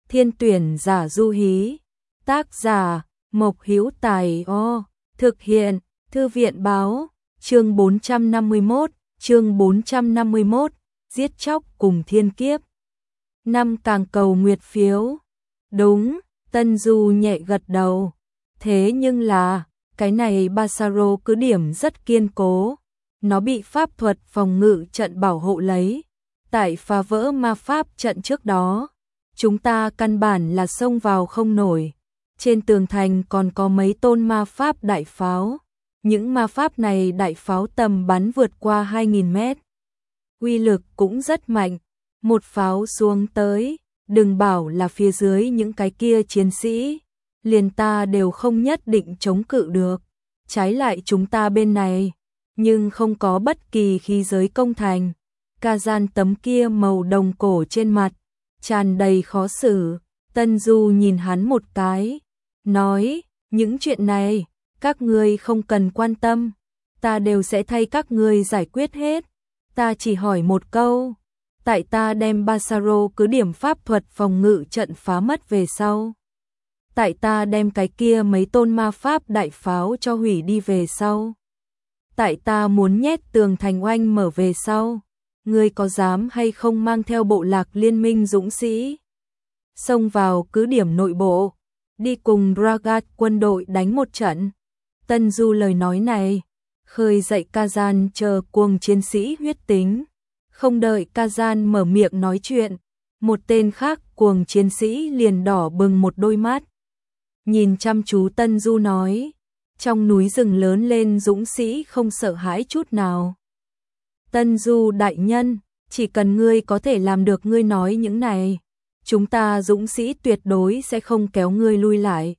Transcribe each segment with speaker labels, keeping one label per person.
Speaker 1: Thiên tuyển giả du hí. Tác giả Mộc Hữu Tài. Thực hiện Thư viện báo. Chương 451, giết chóc cùng thiên kiếp. Năm càng cầu nguyệt phiếu. Đúng, Tân Du nhẹ gật đầu. Thế nhưng là, cái này Basaro cứ điểm rất kiên cố. Nó bị pháp thuật phòng ngự trận bảo hộ lấy. Tại phá vỡ ma pháp trận trước đó, chúng ta căn bản là xông vào không nổi. Trên tường thành còn có mấy tôn ma pháp đại pháo. Những ma pháp này đại pháo tầm bắn vượt qua 2000 mét. Uy lực cũng rất mạnh. Một pháo xuống tới, đừng bảo là phía dưới những cái kia chiến sĩ, liền ta đều không nhất định chống cự được. Trái lại chúng ta bên này, nhưng không có bất kỳ khí giới công thành. Kazan tấm kia màu đồng cổ trên mặt, tràn đầy khó xử. Tân Du nhìn hắn một cái, nói, những chuyện này, các ngươi không cần quan tâm, ta đều sẽ thay các ngươi giải quyết hết. Ta chỉ hỏi một câu, tại ta đem Basaro cứ điểm pháp thuật phòng ngự trận phá mất về sau, tại ta đem cái kia mấy tôn ma pháp đại pháo cho hủy đi về sau, tại ta muốn nhét tường thành oanh mở về sau, ngươi có dám hay không mang theo bộ lạc liên minh dũng sĩ xông vào cứ điểm nội bộ, đi cùng Dragat quân đội đánh một trận? Tân Du lời nói này khơi dậy Kazan chờ cuồng chiến sĩ huyết tính. Không đợi Kazan mở miệng nói chuyện, một tên khác cuồng chiến sĩ liền đỏ bừng một đôi mắt. Nhìn chăm chú Tân Du nói, trong núi rừng lớn lên dũng sĩ không sợ hãi chút nào. Tân Du đại nhân, chỉ cần ngươi có thể làm được ngươi nói những này, chúng ta dũng sĩ tuyệt đối sẽ không kéo ngươi lui lại.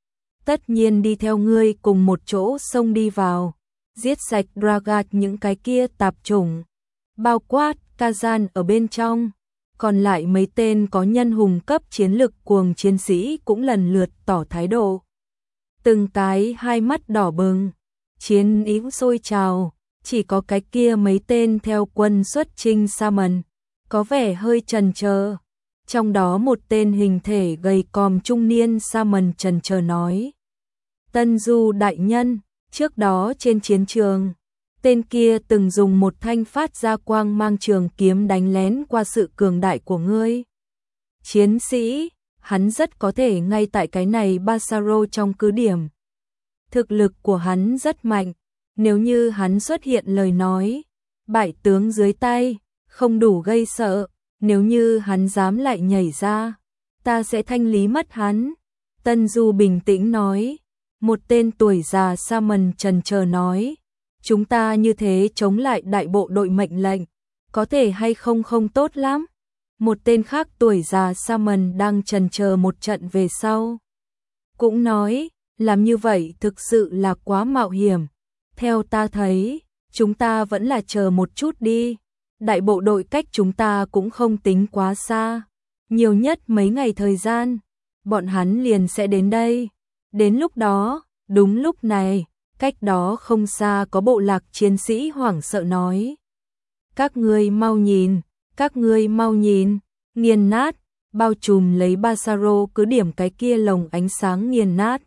Speaker 1: Tất nhiên đi theo ngươi cùng một chỗ xông đi vào, giết sạch Dragat những cái kia tạp chủng, bao quát Kazan ở bên trong. Còn lại mấy tên có nhân hùng cấp chiến lực cuồng chiến sĩ cũng lần lượt tỏ thái độ. Từng cái hai mắt đỏ bừng, chiến ý sôi trào, chỉ có cái kia mấy tên theo quân xuất chinh Saman, có vẻ hơi chần chờ. Trong đó một tên hình thể gầy còm trung niên Saman chần chờ nói, Tân Du đại nhân, trước đó trên chiến trường, tên kia từng dùng một thanh phát ra quang mang trường kiếm đánh lén qua sự cường đại của ngươi. Chiến sĩ, hắn rất có thể ngay tại cái này Basaro trong cứ điểm. Thực lực của hắn rất mạnh, nếu như hắn xuất hiện lời nói, bại tướng dưới tay, không đủ gây sợ, nếu như hắn dám lại nhảy ra, ta sẽ thanh lý mất hắn. Tân Du bình tĩnh nói. Một tên tuổi già Saman chần chờ nói, chúng ta như thế chống lại đại bộ đội mệnh lệnh, có thể hay không không tốt lắm. Một tên khác tuổi già Saman đang chần chờ một trận về sau, cũng nói, làm như vậy thực sự là quá mạo hiểm. Theo ta thấy, chúng ta vẫn là chờ một chút đi. Đại bộ đội cách chúng ta cũng không tính quá xa, nhiều nhất mấy ngày thời gian, bọn hắn liền sẽ đến đây. Đến lúc đó, đúng lúc này, cách đó không xa có bộ lạc chiến sĩ hoảng sợ nói, các ngươi mau nhìn, các ngươi mau nhìn, nghiền nát, bao trùm lấy Basaro cứ điểm cái kia lồng ánh sáng nghiền nát.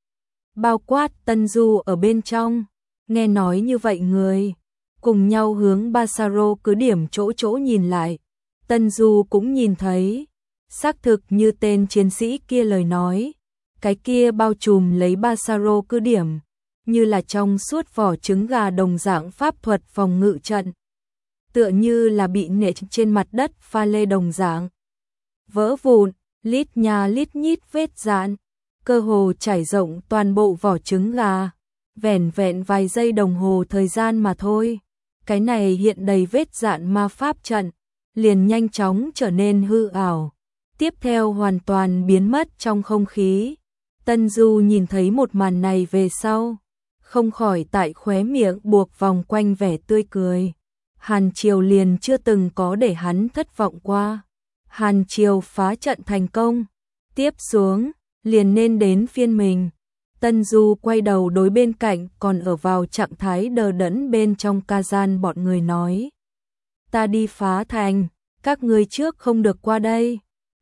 Speaker 1: Bao quát Tân Du ở bên trong, nghe nói như vậy người, cùng nhau hướng Basaro cứ điểm chỗ chỗ nhìn lại. Tân Du cũng nhìn thấy, xác thực như tên chiến sĩ kia lời nói, cái kia bao trùm lấy Basaro cứ điểm, như là trong suốt vỏ trứng gà đồng dạng pháp thuật phòng ngự trận, tựa như là bị nện trên mặt đất pha lê đồng dạng, vỡ vụn, lít nha lít nhít vết dạn, cơ hồ trải rộng toàn bộ vỏ trứng gà, vẻn vẹn vài giây đồng hồ thời gian mà thôi. Cái này hiện đầy vết dạn ma pháp trận, liền nhanh chóng trở nên hư ảo, tiếp theo hoàn toàn biến mất trong không khí. Tân Du nhìn thấy một màn này về sau, không khỏi tại khóe miệng buộc vòng quanh vẻ tươi cười. Hàn Triều liền chưa từng có để hắn thất vọng qua. Hàn Triều phá trận thành công, tiếp xuống, liền nên đến phiên mình. Tân Du quay đầu đối bên cạnh còn ở vào trạng thái đờ đẫn bên trong Kazan bọn người nói, ta đi phá thành, các ngươi trước không được qua đây.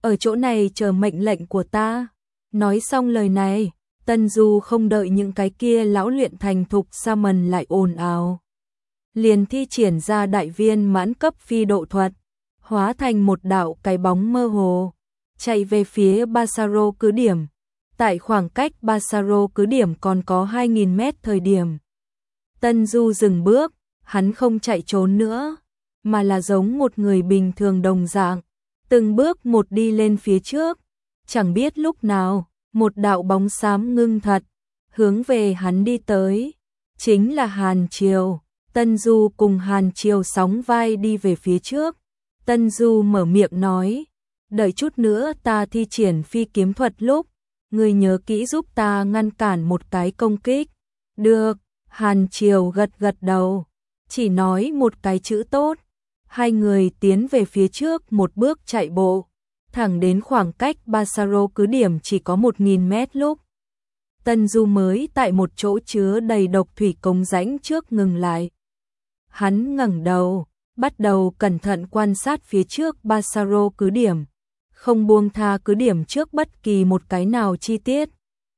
Speaker 1: ở chỗ này chờ mệnh lệnh của ta. Nói xong lời này, Tân Du không đợi những cái kia lão luyện thành thục sa mần lại ồn ào. Liền thi triển ra đại viên mãn cấp phi độ thuật, hóa thành một đạo cái bóng mơ hồ, chạy về phía Basaro cứ điểm. Tại khoảng cách Basaro cứ điểm còn có 2.000 mét thời điểm. Tân Du dừng bước, hắn không chạy trốn nữa, mà là giống một người bình thường đồng dạng, từng bước một đi lên phía trước. Chẳng biết lúc nào, một đạo bóng xám ngưng thật, hướng về hắn đi tới, chính là Hàn Triều. Tân Du cùng Hàn Triều sóng vai đi về phía trước. Tân Du mở miệng nói, đợi chút nữa ta thi triển phi kiếm thuật lúc, ngươi nhớ kỹ giúp ta ngăn cản một cái công kích. Được, Hàn Triều gật gật đầu, chỉ nói một cái chữ tốt. Hai người tiến về phía trước một bước chạy bộ, thẳng đến khoảng cách Basaro cứ điểm chỉ có 1.000 mét lúc. Tân Du mới tại một chỗ chứa đầy độc thủy cống rãnh trước ngừng lại. Hắn ngẩng đầu, bắt đầu cẩn thận quan sát phía trước Basaro cứ điểm, không buông tha cứ điểm trước bất kỳ một cái nào chi tiết.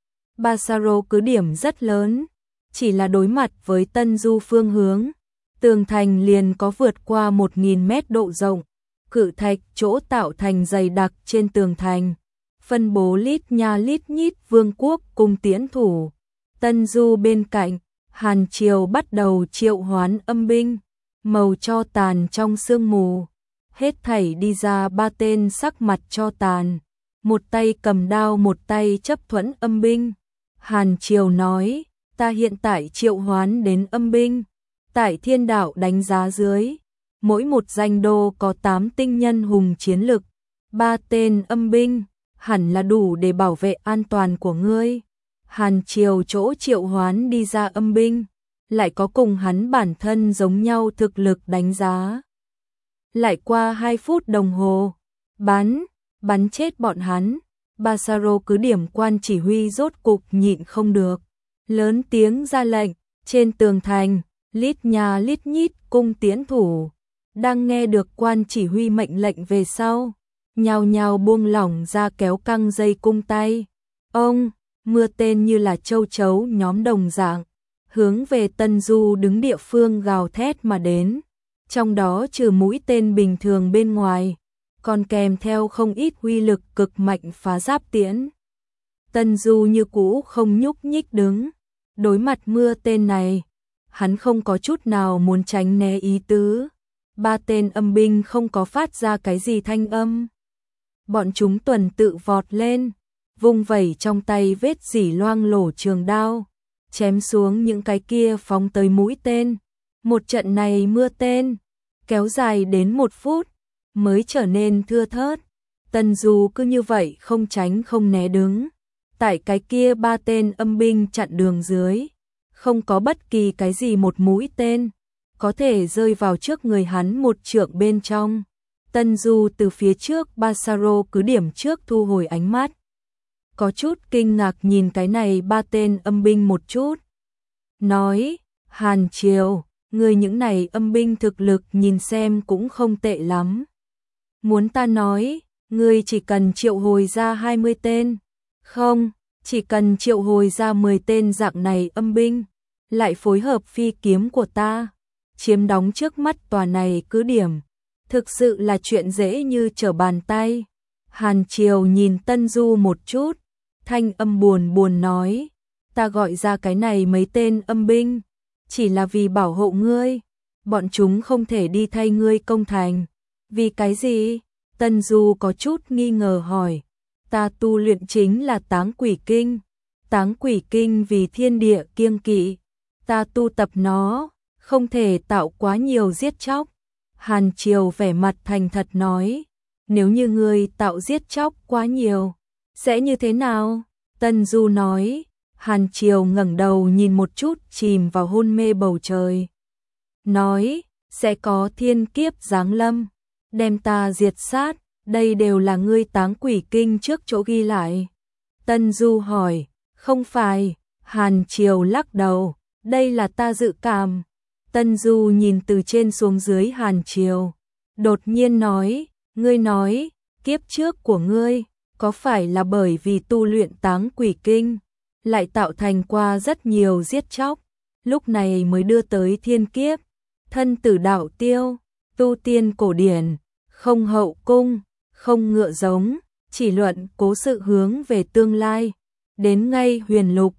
Speaker 1: Basaro cứ điểm rất lớn, chỉ là đối mặt với Tân Du phương hướng, tường thành liền có vượt qua 1.000 mét độ rộng, cự thạch chỗ tạo thành dày đặc trên tường thành, phân bố lít nha lít nhít vương quốc cung tiễn thủ. Tân Du bên cạnh, Hàn Triều bắt đầu triệu hoán âm binh, màu cho tàn trong sương mù. Hết thảy đi ra 3 tên sắc mặt cho tàn, một tay cầm đao một tay chấp thuẫn âm binh. Hàn Triều nói, ta hiện tại triệu hoán đến âm binh, tại thiên đạo đánh giá dưới, mỗi một danh đô có 8 tinh nhân hùng chiến lực, 3 tên âm binh, hẳn là đủ để bảo vệ an toàn của ngươi. Hàn Triều chỗ triệu hoán đi ra âm binh, lại có cùng hắn bản thân giống nhau thực lực đánh giá. Lại qua 2 phút đồng hồ, bắn chết bọn hắn. Basaro cứ điểm quan chỉ huy rốt cục nhịn không được, lớn tiếng ra lệnh. Trên tường thành, lít nha lít nhít cung tiễn thủ, đang nghe được quan chỉ huy mệnh lệnh về sau, nhao nhao buông lỏng ra kéo căng dây cung tay. Ông, mưa tên như là châu chấu nhóm đồng dạng, hướng về Tân Du đứng địa phương gào thét mà đến. Trong đó trừ mũi tên bình thường bên ngoài, còn kèm theo không ít uy lực cực mạnh phá giáp tiễn. Tân Du như cũ không nhúc nhích đứng, đối mặt mưa tên này, hắn không có chút nào muốn tránh né ý tứ. 3 tên âm binh không có phát ra cái gì thanh âm. Bọn chúng tuần tự vọt lên, vung vẩy trong tay vết dỉ loang lổ trường đao, chém xuống những cái kia phóng tới mũi tên. Một trận này mưa tên kéo dài đến 1 phút mới trở nên thưa thớt. Tân Du cứ như vậy không tránh không né đứng, tại cái kia 3 tên âm binh chặn đường dưới, không có bất kỳ cái gì một mũi tên có thể rơi vào trước người hắn một trượng bên trong. Tân Du từ phía trước Basaro cứ điểm trước thu hồi ánh mắt, có chút kinh ngạc nhìn cái này 3 tên âm binh một chút. Nói, Hàn Triều, người những này âm binh thực lực nhìn xem cũng không tệ lắm. Muốn ta nói, ngươi chỉ cần triệu hồi ra 20 tên, không, chỉ cần triệu hồi ra 10 tên dạng này âm binh, lại phối hợp phi kiếm của ta, chiếm đóng trước mắt tòa này cứ điểm, thực sự là chuyện dễ như trở bàn tay. Hàn Triều nhìn Tân Du một chút, thanh âm buồn buồn nói, ta gọi ra cái này mấy tên âm binh, chỉ là vì bảo hộ ngươi, bọn chúng không thể đi thay ngươi công thành. Vì cái gì? Tân Du có chút nghi ngờ hỏi. Ta tu luyện chính là Táng Quỷ Kinh. Táng Quỷ Kinh vì thiên địa kiêng kỵ, ta tu tập nó, không thể tạo quá nhiều giết chóc. Hàn Triều vẻ mặt thành thật nói, nếu như ngươi tạo giết chóc quá nhiều, sẽ như thế nào? Tân Du nói. Hàn Triều ngẩng đầu nhìn một chút chìm vào hôn mê bầu trời, nói, sẽ có thiên kiếp giáng lâm, đem ta diệt sát, đây đều là ngươi Táng Quỷ Kinh trước chỗ ghi lại. Tân Du hỏi, không phải. Hàn Triều lắc đầu, đây là ta dự cảm. Tân Du nhìn từ trên xuống dưới Hàn Triều, đột nhiên nói, ngươi nói, kiếp trước của ngươi, có phải là bởi vì tu luyện Táng Quỷ Kinh, lại tạo thành qua rất nhiều giết chóc, lúc này mới đưa tới thiên kiếp, thân tử đạo tiêu, tu tiên cổ điển, không hậu cung, không ngựa giống, chỉ luận cố sự hướng về tương lai, đến ngay huyền lục,